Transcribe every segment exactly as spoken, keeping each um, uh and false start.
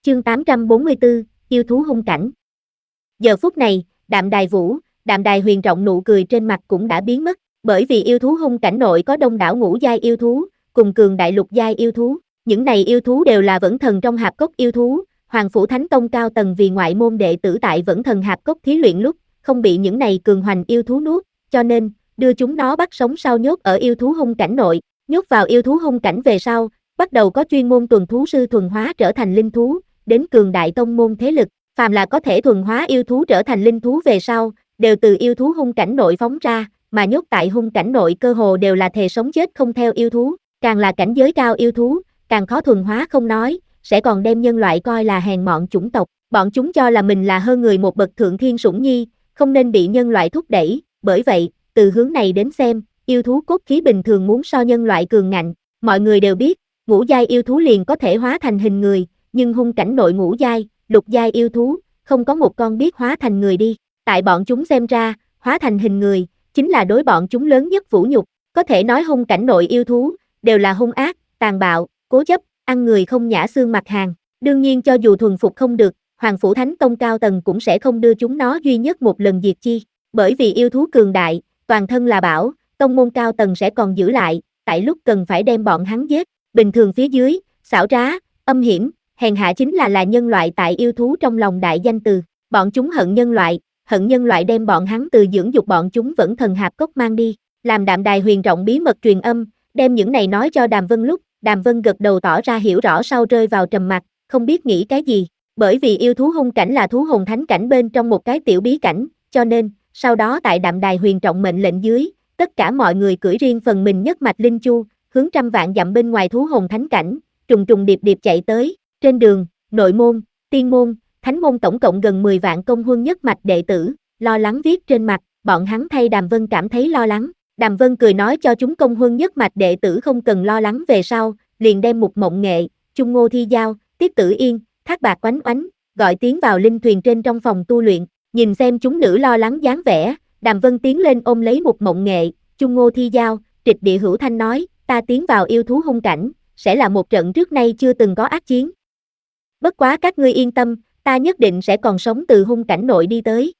Chương tám trăm bốn mươi tư, yêu thú hung cảnh. Giờ phút này, Đạm Đài Vũ, Đạm Đài Huyền rộng nụ cười trên mặt cũng đã biến mất, bởi vì yêu thú hung cảnh nội có đông đảo ngũ giai yêu thú, cùng cường đại lục giai yêu thú, những này yêu thú đều là Vẫn Thần trong Hạp Cốc yêu thú, Hoàng Phủ Thánh Tông cao tầng vì ngoại môn đệ tử tại Vẫn Thần Hạp Cốc thí luyện lúc, không bị những này cường hoành yêu thú nuốt, cho nên, đưa chúng nó bắt sống sau nhốt ở yêu thú hung cảnh nội, nhốt vào yêu thú hung cảnh về sau, bắt đầu có chuyên môn tuần thú sư thuần hóa trở thành linh thú, đến cường đại tông môn thế lực, phàm là có thể thuần hóa yêu thú trở thành linh thú về sau, đều từ yêu thú hung cảnh nội phóng ra, mà nhốt tại hung cảnh nội cơ hồ đều là thề sống chết không theo yêu thú, càng là cảnh giới cao yêu thú, càng khó thuần hóa không nói, sẽ còn đem nhân loại coi là hèn mọn chủng tộc, bọn chúng cho là mình là hơn người một bậc thượng thiên sủng nhi, không nên bị nhân loại thúc đẩy, bởi vậy, từ hướng này đến xem, yêu thú cốt khí bình thường muốn so nhân loại cường ngạnh, mọi người đều biết, ngũ giai yêu thú liền có thể hóa thành hình người, nhưng hung cảnh nội ngũ giai, lục giai yêu thú, không có một con biết hóa thành người đi, tại bọn chúng xem ra, hóa thành hình người, chính là đối bọn chúng lớn nhất vũ nhục, có thể nói hung cảnh nội yêu thú, đều là hung ác, tàn bạo, cố chấp, ăn người không nhã xương mặt hàng, đương nhiên cho dù thuần phục không được, Hoàng Phủ Thánh Tông cao tầng cũng sẽ không đưa chúng nó duy nhất một lần diệt chi, bởi vì yêu thú cường đại, toàn thân là bảo, tông môn cao tầng sẽ còn giữ lại, tại lúc cần phải đem bọn hắn giết, bình thường phía dưới, xảo trá, âm hiểm, hèn hạ chính là là nhân loại tại yêu thú trong lòng đại danh từ, bọn chúng hận nhân loại, hận nhân loại đem bọn hắn từ dưỡng dục bọn chúng Vẫn Thần Hạp Cốc mang đi, làm Đạm Đài Huyền rộng bí mật truyền âm, đem những này nói cho Đàm Vân lúc, Đàm Vân gật đầu tỏ ra hiểu rõ sau rơi vào trầm mặc, không biết nghĩ cái gì, bởi vì yêu thú hung cảnh là thú hồn thánh cảnh bên trong một cái tiểu bí cảnh, cho nên, sau đó tại Đạm Đài Huyền trọng mệnh lệnh dưới, tất cả mọi người cưỡi riêng phần mình nhất mạch linh chu, hướng trăm vạn dặm bên ngoài thú hồn thánh cảnh, trùng trùng điệp điệp chạy tới, trên đường, nội môn, tiên môn, thánh môn tổng cộng gần mười vạn công huân nhất mạch đệ tử, lo lắng viết trên mặt, bọn hắn thay Đàm Vân cảm thấy lo lắng, Đàm Vân cười nói cho chúng công huân nhất mạch đệ tử không cần lo lắng về sau, liền đem Mục Mộng Nghệ, Chung Ngô Thi Giao, Tiết Tử Yên, Thác Bạc Oánh Oánh, gọi tiến vào linh thuyền trên trong phòng tu luyện, nhìn xem chúng nữ lo lắng dáng vẻ, Đàm Vân tiến lên ôm lấy Mục Mộng Nghệ, Chung Ngô Thi Giao, Trịch Địa Hữu Thanh nói, ta tiến vào yêu thú hung cảnh, sẽ là một trận trước nay chưa từng có ác chiến. Bất quá các ngươi yên tâm, ta nhất định sẽ còn sống từ hung cảnh nội đi tới.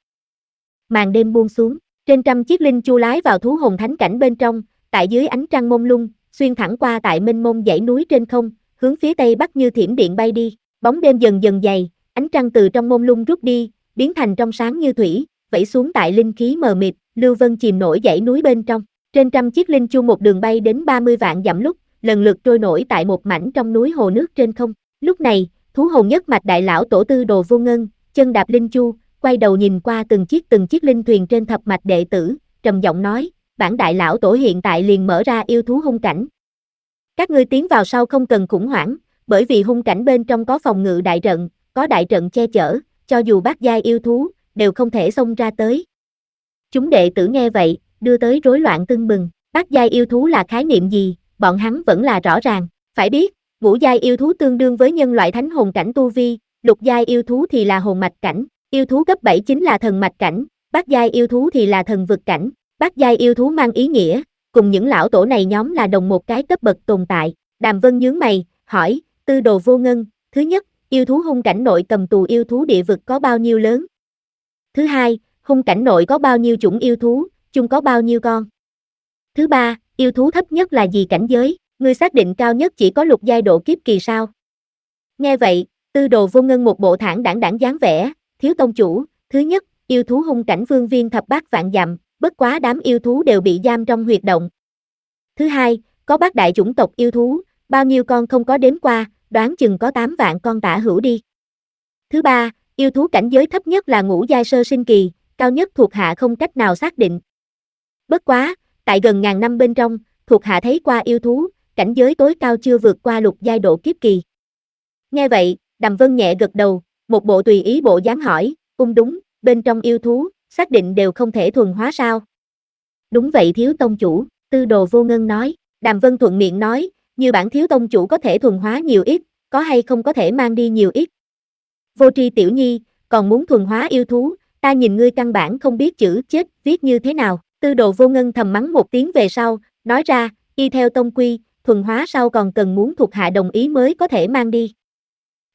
Màn đêm buông xuống, trên trăm chiếc linh chu lái vào thú hồn thánh cảnh bên trong, tại dưới ánh trăng mông lung, xuyên thẳng qua tại mênh mông dãy núi trên không, hướng phía tây bắc như thiểm điện bay đi, bóng đêm dần dần dày, ánh trăng từ trong mông lung rút đi, biến thành trong sáng như thủy, vẩy xuống tại linh khí mờ mịt, lưu vân chìm nổi dãy núi bên trong. Trên trăm chiếc linh chu một đường bay đến ba mươi vạn dặm lúc, lần lượt trôi nổi tại một mảnh trong núi hồ nước trên không. Lúc này, thú hồn nhất mạch đại lão tổ tư Đồ Vô Ngân, chân đạp linh chu, quay đầu nhìn qua từng chiếc từng chiếc linh thuyền trên thập mạch đệ tử, trầm giọng nói, bản đại lão tổ hiện tại liền mở ra yêu thú hung cảnh. Các ngươi tiến vào sau không cần khủng hoảng, bởi vì hung cảnh bên trong có phòng ngự đại trận, có đại trận che chở, cho dù bát giai yêu thú, đều không thể xông ra tới. Chúng đệ tử nghe vậy, đưa tới rối loạn tưng bừng, bát giai yêu thú là khái niệm gì, bọn hắn vẫn là rõ ràng, phải biết, ngũ giai yêu thú tương đương với nhân loại thánh hồn cảnh tu vi, lục giai yêu thú thì là hồn mạch cảnh, yêu thú cấp bảy chính là thần mạch cảnh, bát giai yêu thú thì là thần vực cảnh, bát giai yêu thú mang ý nghĩa, cùng những lão tổ này nhóm là đồng một cái cấp bậc tồn tại. Đàm Vân nhướng mày, hỏi, Tư Đồ Vô Ngân, thứ nhất, yêu thú hung cảnh nội cầm tù yêu thú địa vực có bao nhiêu lớn? Thứ hai, hung cảnh nội có bao nhiêu chủng yêu thú, chung có bao nhiêu con? Thứ ba, yêu thú thấp nhất là gì cảnh giới, ngươi xác định cao nhất chỉ có lục giai độ kiếp kỳ sao? Nghe vậy, Tư Đồ Vô Ngân một bộ thản đãng đãng dáng vẻ, thiếu tông chủ, thứ nhất, yêu thú hung cảnh vương viên thập bát vạn dặm, bất quá đám yêu thú đều bị giam trong huyệt động. Thứ hai, có bát đại chủng tộc yêu thú, bao nhiêu con không có đếm qua, đoán chừng có tám vạn con tả hữu đi. Thứ ba, yêu thú cảnh giới thấp nhất là ngũ giai sơ sinh kỳ, cao nhất thuộc hạ không cách nào xác định. Bất quá, tại gần ngàn năm bên trong, thuộc hạ thấy qua yêu thú, cảnh giới tối cao chưa vượt qua lục giai độ kiếp kỳ. Nghe vậy, Đàm Vân nhẹ gật đầu, một bộ tùy ý bộ dáng hỏi, ung đúng, bên trong yêu thú, xác định đều không thể thuần hóa sao? Đúng vậy thiếu tông chủ, Tư Đồ Vô Ngân nói, Đàm Vân thuận miệng nói, như bản thiếu tông chủ có thể thuần hóa nhiều ít, có hay không có thể mang đi nhiều ít. Vô tri tiểu nhi, còn muốn thuần hóa yêu thú, ta nhìn ngươi căn bản không biết chữ chết viết như thế nào. Tư Đồ Vô Ngân thầm mắng một tiếng về sau, nói ra, y theo tông quy, thuần hóa sau còn cần muốn thuộc hạ đồng ý mới có thể mang đi.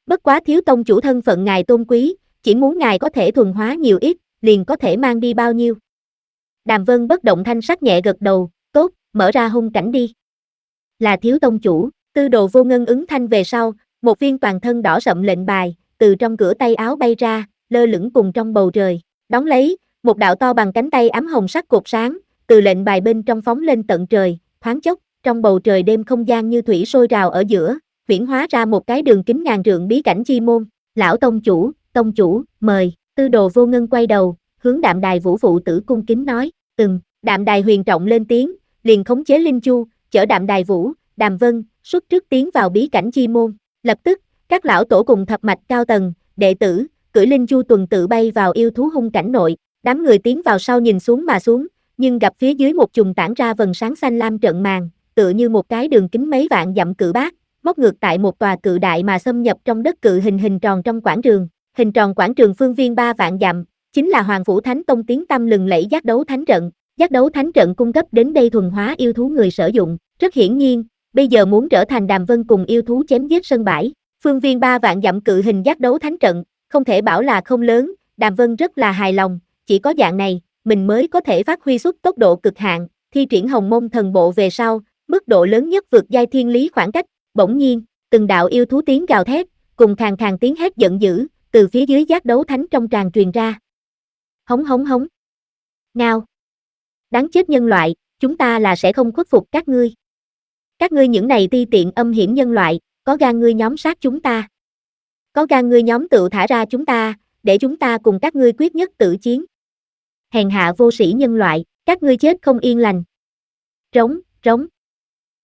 Bất quá thiếu tông chủ thân phận ngài tôn quý, chỉ muốn ngài có thể thuần hóa nhiều ít, liền có thể mang đi bao nhiêu. Đàm Vân bất động thanh sắc nhẹ gật đầu, tốt, mở ra hung cảnh đi. Là thiếu tông chủ, Tư Đồ Vô Ngân ứng thanh về sau, một viên toàn thân đỏ sậm lệnh bài, từ trong cửa tay áo bay ra, lơ lửng cùng trong bầu trời, đón lấy, một đạo to bằng cánh tay ám hồng sắc cột sáng, từ lệnh bài bên trong phóng lên tận trời, thoáng chốc, trong bầu trời đêm không gian như thủy sôi rào ở giữa, huyễn hóa ra một cái đường kính ngàn trượng bí cảnh chi môn. Lão tông chủ, tông chủ, mời. Tư Đồ Vô Ngân quay đầu, hướng Đạm Đài Vũ phụ tử cung kính nói, ừm. Đạm Đài Huyền trọng lên tiếng, liền khống chế Linh Chu, chở Đạm Đài Vũ, Đàm Vân, xuất trước tiến vào bí cảnh chi môn. Lập tức, các lão tổ cùng thập mạch cao tầng, đệ tử, cưỡi Linh Chu tuần tự bay vào yêu thú hung cảnh nội. Đám người tiến vào sau nhìn xuống mà xuống, nhưng gặp phía dưới một chùm tản ra vầng sáng xanh lam trận màn, tựa như một cái đường kính mấy vạn dặm cự bát, móc ngược tại một tòa cự đại mà xâm nhập trong đất cự hình hình tròn trong quảng trường. Hình tròn quảng trường phương viên ba vạn dặm, chính là Hoàng Phủ Thánh Tông tiếng tăm lừng lẫy Giác Đấu Thánh Trận. Giác Đấu Thánh Trận cung cấp đến đây thuần hóa yêu thú người sử dụng. Rất hiển nhiên, bây giờ muốn trở thành Đàm Vân cùng yêu thú chém giết sân bãi. Phương viên ba vạn dặm cự hình Giác Đấu Thánh Trận, không thể bảo là không lớn, Đàm Vân rất là hài lòng, chỉ có dạng này, mình mới có thể phát huy xuất tốc độ cực hạn, thi triển Hồng Môn Thần Bộ về sau, mức độ lớn nhất vượt giai thiên lý khoảng cách. Bỗng nhiên, từng đạo yêu thú tiếng gào thét, cùng khàn khàn tiếng hét giận dữ, từ phía dưới Giác Đấu Thánh trong tràng truyền ra. Hống hống hống. Ngao. Đáng chết nhân loại, chúng ta là sẽ không khuất phục các ngươi. Các ngươi những này ti tiện âm hiểm nhân loại, có gan ngươi nhóm sát chúng ta. Có gan ngươi nhóm tự thả ra chúng ta, để chúng ta cùng các ngươi quyết nhất tử chiến. Hèn hạ vô sĩ nhân loại, các ngươi chết không yên lành. Trống, trống.